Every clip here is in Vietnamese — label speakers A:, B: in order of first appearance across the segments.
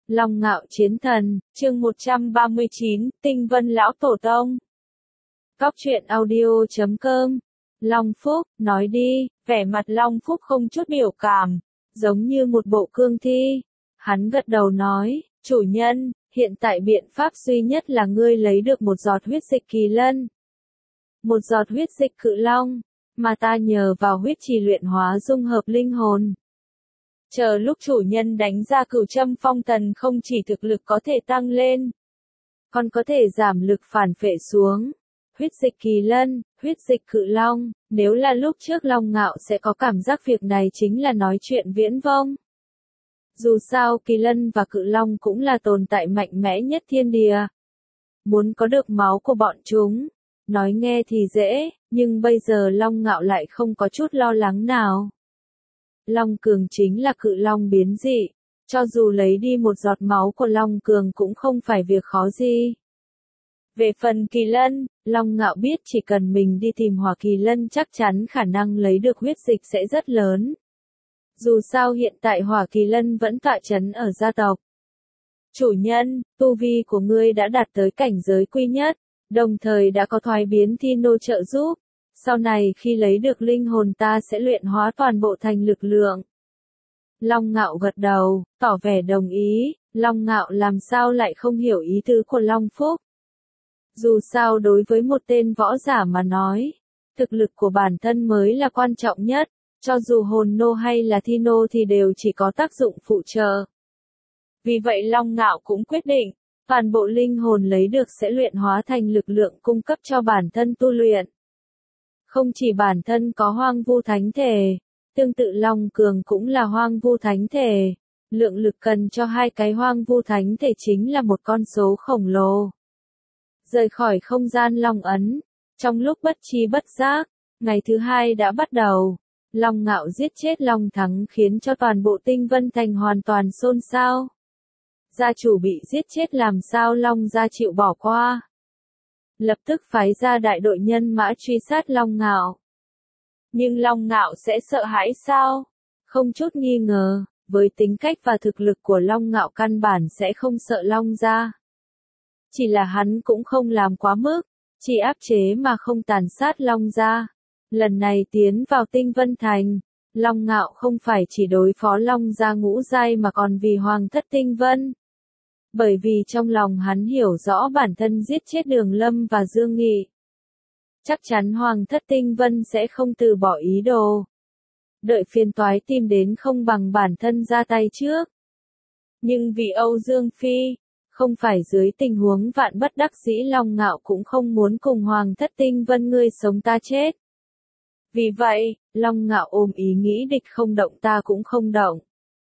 A: Long Ngạo Chiến Thần, chương 139, Tinh Vân Lão Tổ Tông. Góc truyện audio.com. Long Phúc, nói đi, vẻ mặt Long Phúc không chút biểu cảm, giống như một bộ cương thi. Hắn gật đầu nói, chủ nhân, hiện tại biện pháp duy nhất là ngươi lấy được một giọt huyết dịch kỳ lân. Một giọt huyết dịch cự long, mà ta nhờ vào huyết trì luyện hóa dung hợp linh hồn. Chờ lúc chủ nhân đánh ra cửu châm phong tần không chỉ thực lực có thể tăng lên, còn có thể giảm lực phản phệ xuống. Huyết dịch kỳ lân, huyết dịch cự long, nếu là lúc trước Long Ngạo sẽ có cảm giác việc này chính là nói chuyện viễn vông. Dù sao kỳ lân và cự long cũng là tồn tại mạnh mẽ nhất thiên địa. Muốn có được máu của bọn chúng, nói nghe thì dễ, nhưng bây giờ Long Ngạo lại không có chút lo lắng nào. Long Cường chính là cự long biến dị, cho dù lấy đi một giọt máu của Long Cường cũng không phải việc khó gì. Về phần kỳ lân, Long Ngạo biết chỉ cần mình đi tìm hỏa kỳ lân chắc chắn khả năng lấy được huyết dịch sẽ rất lớn. Dù sao hiện tại hỏa kỳ lân vẫn tọa chấn ở gia tộc. Chủ nhân, tu vi của ngươi đã đạt tới cảnh giới quy nhất, đồng thời đã có thoái biến thi nô trợ giúp. Sau này khi lấy được linh hồn ta sẽ luyện hóa toàn bộ thành lực lượng. Long Ngạo gật đầu, tỏ vẻ đồng ý. Long Ngạo làm sao lại không hiểu ý tứ của Long Phúc. Dù sao đối với một tên võ giả mà nói, thực lực của bản thân mới là quan trọng nhất, cho dù hồn nô hay là thi nô thì đều chỉ có tác dụng phụ trợ. Vì vậy Long Ngạo cũng quyết định, toàn bộ linh hồn lấy được sẽ luyện hóa thành lực lượng cung cấp cho bản thân tu luyện. Không chỉ bản thân có hoang vu thánh thể, tương tự Long Cường cũng là hoang vu thánh thể. Lượng lực cần cho hai cái hoang vu thánh thể chính là một con số khổng lồ. Rời khỏi không gian Long Ấn, trong lúc bất tri bất giác, ngày thứ hai đã bắt đầu. Long Ngạo giết chết Long Thắng khiến cho toàn bộ Tinh Vân Thành hoàn toàn xôn xao. Gia chủ bị giết chết làm sao Long gia chịu bỏ qua. Lập tức phái ra đại đội nhân mã truy sát Long Ngạo. Nhưng Long Ngạo sẽ sợ hãi sao? Không chút nghi ngờ, với tính cách và thực lực của Long Ngạo căn bản sẽ không sợ Long gia. Chỉ là hắn cũng không làm quá mức, chỉ áp chế mà không tàn sát Long gia. Lần này tiến vào Tinh Vân Thành, Long Ngạo không phải chỉ đối phó Long gia ngũ giai mà còn vì Hoàng thất Tinh Vân. Bởi vì trong lòng hắn hiểu rõ bản thân giết chết Đường Lâm và Dương Nghị. Chắc chắn Hoàng thất Tinh Vân sẽ không từ bỏ ý đồ. Đợi phiền toái tìm đến không bằng bản thân ra tay trước. Nhưng vì Âu Dương Phi, không phải dưới tình huống vạn bất đắc dĩ Long Ngạo cũng không muốn cùng Hoàng thất Tinh Vân ngươi sống ta chết. Vì vậy, Long Ngạo ôm ý nghĩ địch không động ta cũng không động.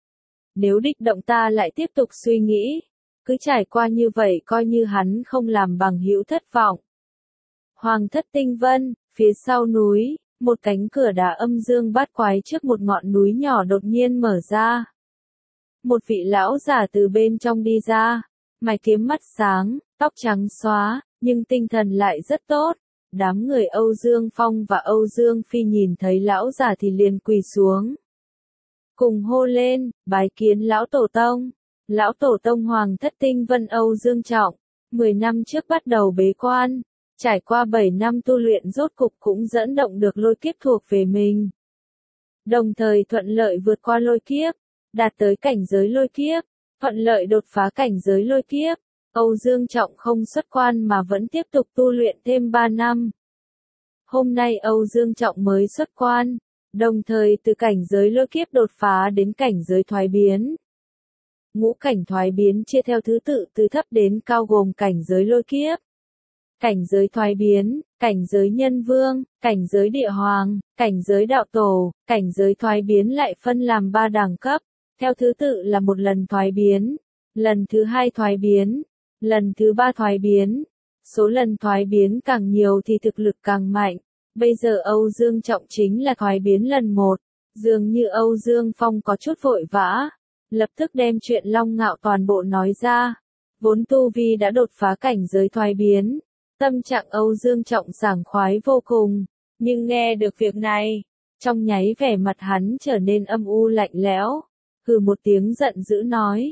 A: Nếu địch động ta lại tiếp tục suy nghĩ. Cứ trải qua như vậy coi như hắn không làm bằng hữu thất vọng. Hoàng thất Tinh Vân, phía sau núi, một cánh cửa đá âm dương bát quái trước một ngọn núi nhỏ đột nhiên mở ra. Một vị lão giả từ bên trong đi ra, mày kiếm mắt sáng, tóc trắng xóa, nhưng tinh thần lại rất tốt. Đám người Âu Dương Phong và Âu Dương Phi nhìn thấy lão giả thì liền quỳ xuống. Cùng hô lên, bái kiến lão tổ tông. Lão tổ tông Hoàng thất Tinh Vân Âu Dương Trọng, 10 năm trước bắt đầu bế quan, trải qua 7 năm tu luyện rốt cục cũng dẫn động được lôi kiếp thuộc về mình. Đồng thời thuận lợi vượt qua lôi kiếp, đạt tới cảnh giới lôi kiếp, thuận lợi đột phá cảnh giới lôi kiếp. Âu Dương Trọng không xuất quan mà vẫn tiếp tục tu luyện thêm 3 năm. Hôm nay Âu Dương Trọng mới xuất quan, đồng thời từ cảnh giới lôi kiếp đột phá đến cảnh giới thoái biến. Ngũ cảnh thoái biến chia theo thứ tự từ thấp đến cao gồm cảnh giới lôi kiếp, cảnh giới thoái biến, cảnh giới nhân vương, cảnh giới địa hoàng, cảnh giới đạo tổ. Cảnh giới thoái biến lại phân làm 3 đẳng cấp, theo thứ tự là một lần thoái biến, lần thứ 2 thoái biến, lần thứ 3 thoái biến. Số lần thoái biến càng nhiều thì thực lực càng mạnh. Bây giờ Âu Dương Trọng chính là thoái biến lần 1, dường như Âu Dương Phong có chút vội vã. Lập tức đem chuyện Long Ngạo toàn bộ nói ra. Vốn tu vi đã đột phá cảnh giới thoái biến. Tâm trạng Âu Dương Trọng sảng khoái vô cùng. Nhưng nghe được việc này, trong nháy vẻ mặt hắn trở nên âm u lạnh lẽo. Hừ một tiếng giận dữ nói.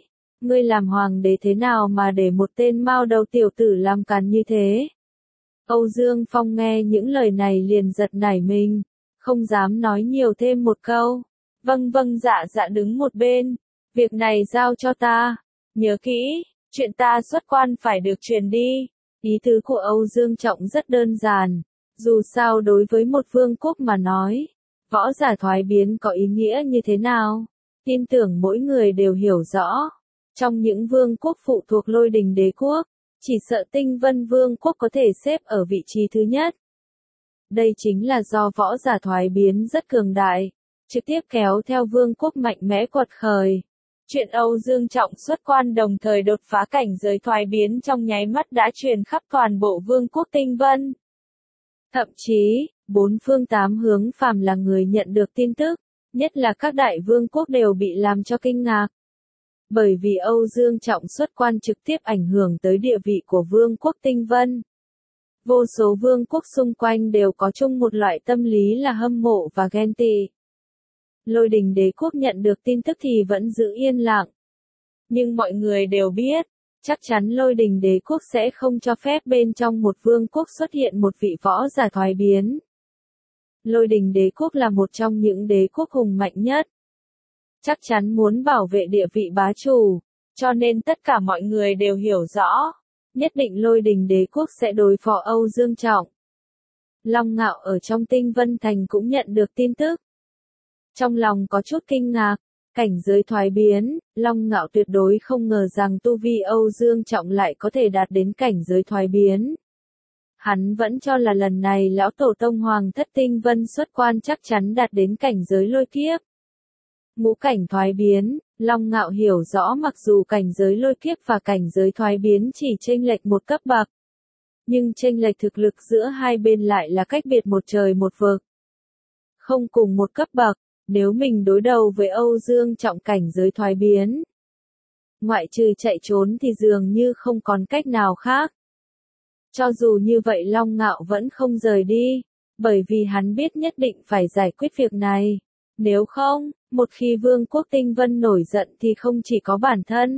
A: Ngươi làm hoàng đế thế nào mà để một tên mao đầu tiểu tử làm càn như thế? Âu Dương Phong nghe những lời này liền giật nảy mình, không dám nói nhiều thêm một câu. Vâng vâng dạ dạ đứng một bên, việc này giao cho ta, nhớ kỹ, chuyện ta xuất quan phải được truyền đi. Ý tứ của Âu Dương Trọng rất đơn giản, dù sao đối với một vương quốc mà nói, võ giả thoái biến có ý nghĩa như thế nào, tin tưởng mỗi người đều hiểu rõ. Trong những vương quốc phụ thuộc Lôi Đình Đế quốc, chỉ sợ Tinh Vân Vương quốc có thể xếp ở vị trí thứ nhất. Đây chính là do võ giả thoái biến rất cường đại, trực tiếp kéo theo vương quốc mạnh mẽ quật khởi. Chuyện Âu Dương Trọng xuất quan đồng thời đột phá cảnh giới thoái biến trong nháy mắt đã truyền khắp toàn bộ vương quốc Tinh Vân. Thậm chí, bốn phương tám hướng phàm là người nhận được tin tức, nhất là các đại vương quốc đều bị làm cho kinh ngạc. Bởi vì Âu Dương Trọng xuất quan trực tiếp ảnh hưởng tới địa vị của vương quốc Tinh Vân. Vô số vương quốc xung quanh đều có chung một loại tâm lý là hâm mộ và ghen tị. Lôi Đình Đế quốc nhận được tin tức thì vẫn giữ yên lặng. Nhưng mọi người đều biết, chắc chắn Lôi Đình Đế quốc sẽ không cho phép bên trong một vương quốc xuất hiện một vị võ giả thoái biến. Lôi Đình Đế quốc là một trong những đế quốc hùng mạnh nhất. Chắc chắn muốn bảo vệ địa vị bá chủ, cho nên tất cả mọi người đều hiểu rõ, nhất định Lôi Đình Đế quốc sẽ đối phó Âu Dương Trọng. Long Ngạo ở trong Tinh Vân Thành cũng nhận được tin tức. Trong lòng có chút kinh ngạc, cảnh giới thoái biến, Long Ngạo tuyệt đối không ngờ rằng tu vi Âu Dương Trọng lại có thể đạt đến cảnh giới thoái biến. Hắn vẫn cho là lần này lão tổ tông Hoàng thất Tinh Vân xuất quan chắc chắn đạt đến cảnh giới lôi kiếp. Ngũ cảnh thoái biến, Long Ngạo hiểu rõ mặc dù cảnh giới lôi kiếp và cảnh giới thoái biến chỉ chênh lệch một cấp bậc, nhưng chênh lệch thực lực giữa hai bên lại là cách biệt một trời một vực. Không cùng một cấp bậc, nếu mình đối đầu với Âu Dương Trọng cảnh giới thoái biến, ngoại trừ chạy trốn thì dường như không còn cách nào khác. Cho dù như vậy Long Ngạo vẫn không rời đi, bởi vì hắn biết nhất định phải giải quyết việc này. Nếu không, một khi vương quốc Tinh Vân nổi giận thì không chỉ có bản thân,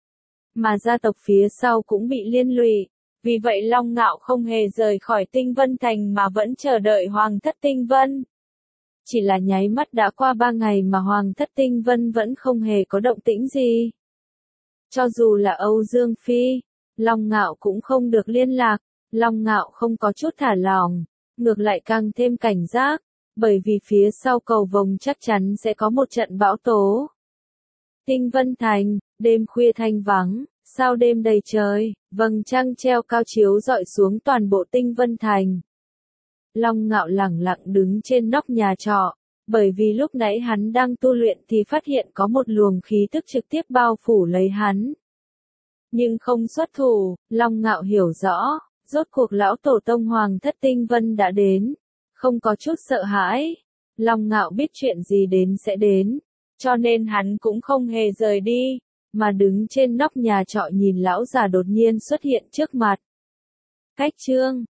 A: mà gia tộc phía sau cũng bị liên lụy. Vì vậy Long Ngạo không hề rời khỏi Tinh Vân Thành mà vẫn chờ đợi Hoàng thất Tinh Vân. Chỉ là nháy mắt đã qua 3 ngày mà Hoàng thất Tinh Vân vẫn không hề có động tĩnh gì. Cho dù là Âu Dương Phi, Long Ngạo cũng không được liên lạc. Long Ngạo không có chút thả lỏng, ngược lại càng thêm cảnh giác, bởi vì phía sau cầu vồng chắc chắn sẽ có một trận bão tố. Tinh Vân Thành, đêm khuya thanh vắng, sao đêm đầy trời, vầng trăng treo cao chiếu rọi xuống toàn bộ Tinh Vân Thành. Long Ngạo lẳng lặng đứng trên nóc nhà trọ, bởi vì lúc nãy hắn đang tu luyện thì phát hiện có một luồng khí tức trực tiếp bao phủ lấy hắn. Nhưng không xuất thủ, Long Ngạo hiểu rõ, rốt cuộc lão tổ tông Hoàng thất Tinh Vân đã đến, không có chút sợ hãi. Long Ngạo biết chuyện gì đến sẽ đến, cho nên hắn cũng không hề rời đi, mà đứng trên nóc nhà trọ nhìn lão già đột nhiên xuất hiện trước mặt. Cách chương